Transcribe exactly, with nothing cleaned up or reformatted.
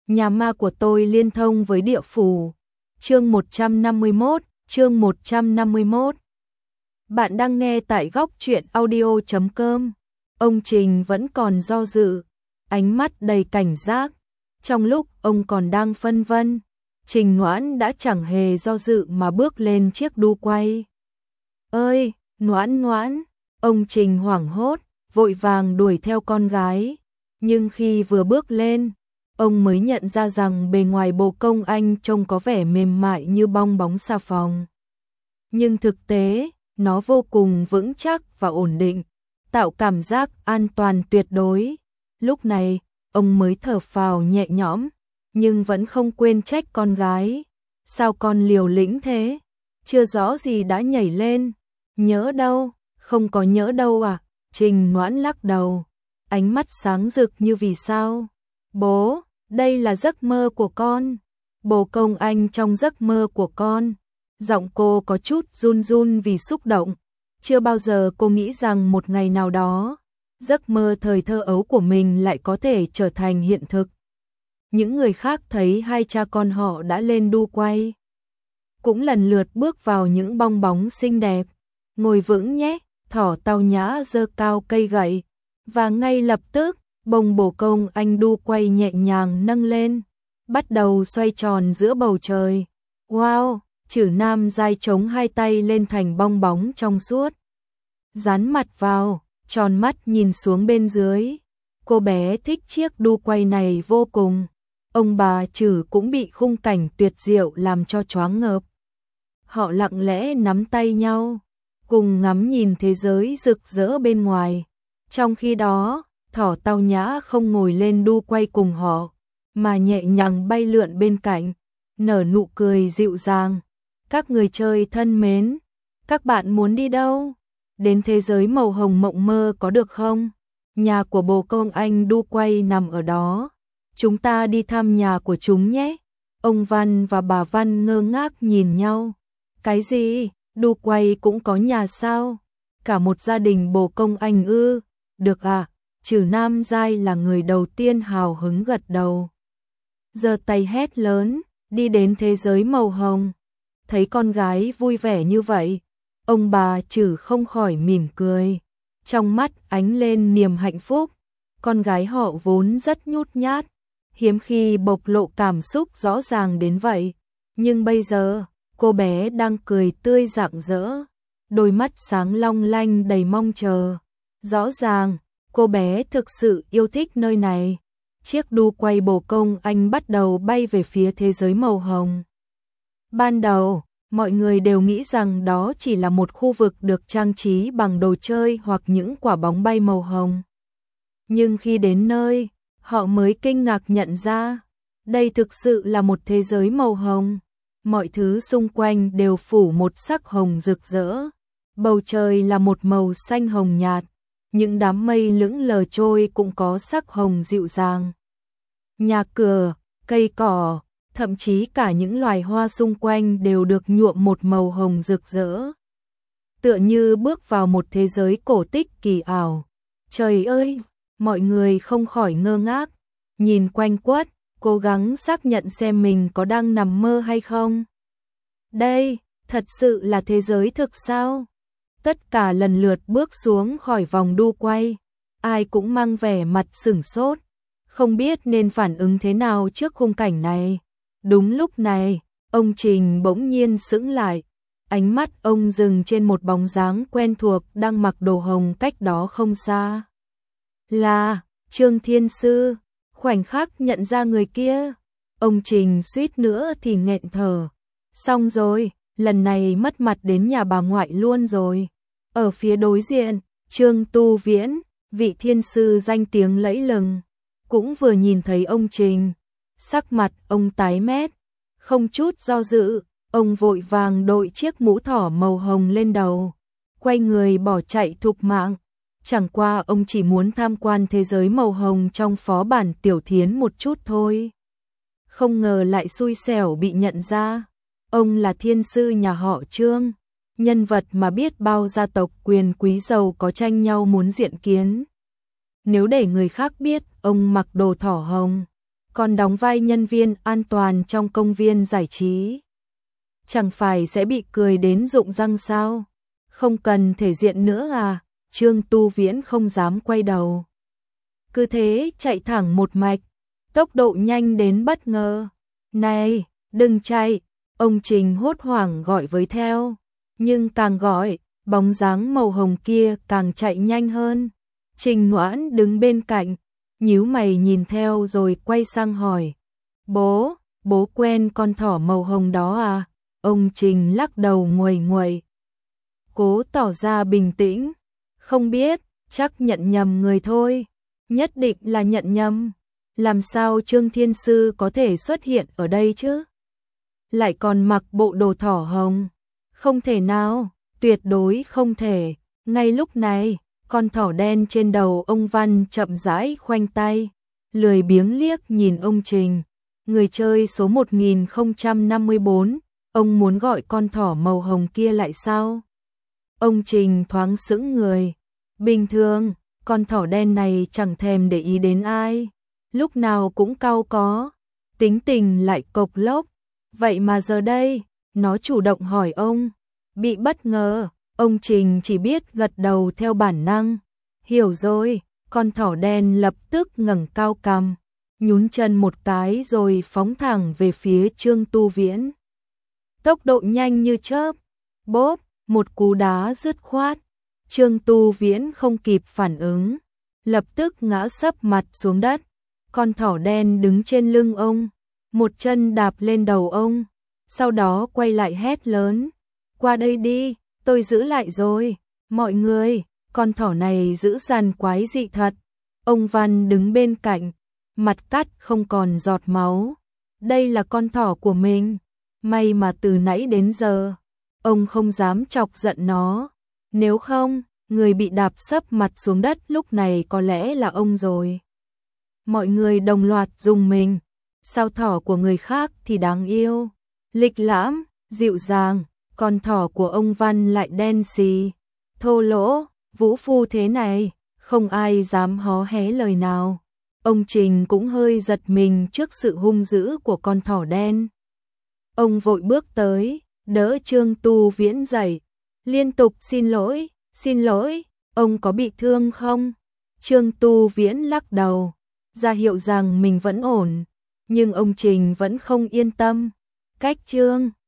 Nhà ma của tôi liên thông với địa phủ. Chương một trăm năm mươi mốt, chương một trăm năm mươi mốt. Bạn đang nghe tại góc truyện audio chấm com. Ông Trình vẫn còn do dự, ánh mắt đầy cảnh giác. Trong lúc ông còn đang phân vân, Trình Noãn đã chẳng hề do dự mà bước lên chiếc đu quay. Ơi, Noãn Noãn, ông Trình hoảng hốt, vội vàng đuổi theo con gái. Nhưng khi vừa bước lên, ông mới nhận ra rằng bề ngoài bồ công anh trông có vẻ mềm mại như bong bóng xà phòng. Nhưng thực tế, nó vô cùng vững chắc và ổn định, tạo cảm giác an toàn tuyệt đối. Lúc này, ông mới thở phào nhẹ nhõm, nhưng vẫn không quên trách con gái. Sao con liều lĩnh thế? Chưa rõ gì đã nhảy lên. Nhỡ đâu? Không có nhỡ đâu à? Trình Noãn lắc đầu, ánh mắt sáng rực như vì sao. Bố, đây là giấc mơ của con. Bồ công anh trong giấc mơ của con. Giọng cô có chút run run vì xúc động. Chưa bao giờ cô nghĩ rằng một ngày nào đó, giấc mơ thời thơ ấu của mình lại có thể trở thành hiện thực. Những người khác thấy hai cha con họ đã lên đu quay, cũng lần lượt bước vào những bong bóng xinh đẹp. Ngồi vững nhé, Thỏ Tao Nhã giơ cao cây gậy, và ngay lập tức, bông bồ công anh đu quay nhẹ nhàng nâng lên, bắt đầu xoay tròn giữa bầu trời. Wow, Trử Nam Giai chống hai tay lên thành bong bóng trong suốt, dán mặt vào, tròn mắt nhìn xuống bên dưới. Cô bé thích chiếc đu quay này vô cùng. Ông bà Trử cũng bị khung cảnh tuyệt diệu làm cho choáng ngợp. Họ lặng lẽ nắm tay nhau, cùng ngắm nhìn thế giới rực rỡ bên ngoài. Trong khi đó, Thỏ Tao Nhã không ngồi lên đu quay cùng họ, mà nhẹ nhàng bay lượn bên cạnh, nở nụ cười dịu dàng. Các người chơi thân mến, các bạn muốn đi đâu? Đến thế giới màu hồng mộng mơ có được không? Nhà của bồ công anh đu quay nằm ở đó. Chúng ta đi thăm nhà của chúng nhé. Ông Văn và bà Văn ngơ ngác nhìn nhau. Cái gì? Đu quay cũng có nhà sao? Cả một gia đình bồ công anh ư? Được à? Trử Nam Giai là người đầu tiên hào hứng gật đầu, giơ tay hét lớn, đi đến thế giới màu hồng. Thấy con gái vui vẻ như vậy, ông bà Trử không khỏi mỉm cười, trong mắt ánh lên niềm hạnh phúc. Con gái họ vốn rất nhút nhát, hiếm khi bộc lộ cảm xúc rõ ràng đến vậy, nhưng bây giờ, cô bé đang cười tươi rạng rỡ, đôi mắt sáng long lanh đầy mong chờ. Rõ ràng, cô bé thực sự yêu thích nơi này. Chiếc đu quay bồ công anh bắt đầu bay về phía thế giới màu hồng. Ban đầu, mọi người đều nghĩ rằng đó chỉ là một khu vực được trang trí bằng đồ chơi hoặc những quả bóng bay màu hồng. Nhưng khi đến nơi, họ mới kinh ngạc nhận ra, đây thực sự là một thế giới màu hồng. Mọi thứ xung quanh đều phủ một sắc hồng rực rỡ. Bầu trời là một màu xanh hồng nhạt, những đám mây lững lờ trôi cũng có sắc hồng dịu dàng. Nhà cửa, cây cỏ, thậm chí cả những loài hoa xung quanh đều được nhuộm một màu hồng rực rỡ. Tựa như bước vào một thế giới cổ tích kỳ ảo. Trời ơi, mọi người không khỏi ngơ ngác, nhìn quanh quất, cố gắng xác nhận xem mình có đang nằm mơ hay không. Đây, thật sự là thế giới thực sao? Tất cả lần lượt bước xuống khỏi vòng đu quay, ai cũng mang vẻ mặt sửng sốt, không biết nên phản ứng thế nào trước khung cảnh này. Đúng lúc này, ông Trình bỗng nhiên sững lại, ánh mắt ông dừng trên một bóng dáng quen thuộc đang mặc đồ hồng cách đó không xa. Là Trương Thiên Sư. Khoảnh khắc nhận ra người kia, ông Trình suýt nữa thì nghẹn thở. Xong rồi, lần này mất mặt đến nhà bà ngoại luôn rồi. Ở phía đối diện, Trương Tu Viễn, vị thiên sư danh tiếng lẫy lừng, cũng vừa nhìn thấy ông Trình. Sắc mặt ông tái mét, không chút do dự, ông vội vàng đội chiếc mũ thỏ màu hồng lên đầu, quay người bỏ chạy thục mạng. Chẳng qua ông chỉ muốn tham quan thế giới màu hồng trong phó bản Tiểu Thiến một chút thôi. Không ngờ lại xui xẻo bị nhận ra. Ông là thiên sư nhà họ Trương, nhân vật mà biết bao gia tộc quyền quý giàu có tranh nhau muốn diện kiến. Nếu để người khác biết ông mặc đồ thỏ hồng, còn đóng vai nhân viên an toàn trong công viên giải trí. Chẳng phải sẽ bị cười đến rụng răng sao? Không cần thể diện nữa à? Trương Tu Viễn không dám quay đầu. Cứ thế chạy thẳng một mạch, tốc độ nhanh đến bất ngờ. Này, đừng chạy, ông Trình hốt hoảng gọi với theo. Nhưng càng gọi, bóng dáng màu hồng kia càng chạy nhanh hơn. Trình Noãn đứng bên cạnh, nhíu mày nhìn theo rồi quay sang hỏi. Bố, bố quen con thỏ màu hồng đó à? Ông Trình lắc đầu nguầy nguầy. Cố tỏ ra bình tĩnh. Không biết, chắc nhận nhầm người thôi. Nhất định là nhận nhầm. Làm sao Trương Thiên Sư có thể xuất hiện ở đây chứ? Lại còn mặc bộ đồ thỏ hồng. Không thể nào, tuyệt đối không thể. Ngay lúc này, con thỏ đen trên đầu ông Văn chậm rãi khoanh tay, lười biếng liếc nhìn ông Trình. Người chơi số một nghìn không trăm năm mươi bốn, ông muốn gọi con thỏ màu hồng kia lại sao? Ông Trình thoáng sững người. Bình thường, con thỏ đen này chẳng thèm để ý đến ai, lúc nào cũng cau có, tính tình lại cộc lốc. Vậy mà giờ đây, nó chủ động hỏi ông. Bị bất ngờ, ông Trình chỉ biết gật đầu theo bản năng. Hiểu rồi, con thỏ đen lập tức ngẩng cao cằm, nhún chân một cái rồi phóng thẳng về phía Trương Tu Viễn. Tốc độ nhanh như chớp, bốp, một cú đá dứt khoát. Trương Tu Viễn không kịp phản ứng, lập tức ngã sấp mặt xuống đất. Con thỏ đen đứng trên lưng ông, một chân đạp lên đầu ông, sau đó quay lại hét lớn. Qua đây đi, tôi giữ lại rồi. Mọi người, con thỏ này giữ dằn quái dị thật. Ông Văn đứng bên cạnh, mặt cắt không còn giọt máu. Đây là con thỏ của mình. May mà từ nãy đến giờ, ông không dám chọc giận nó. Nếu không, người bị đạp sấp mặt xuống đất lúc này có lẽ là ông rồi. Mọi người đồng loạt rùng mình. Sao thỏ của người khác thì đáng yêu, lịch lãm, dịu dàng, con thỏ của ông Văn lại đen xì, thô lỗ, vũ phu thế này, không ai dám hó hé lời nào. Ông Trình cũng hơi giật mình trước sự hung dữ của con thỏ đen. Ông vội bước tới, đỡ Trương Tu Viễn dậy, liên tục xin lỗi, xin lỗi, ông có bị thương không? Trương Tu Viễn lắc đầu, ra hiệu rằng mình vẫn ổn, nhưng ông Trình vẫn không yên tâm. Cách Trương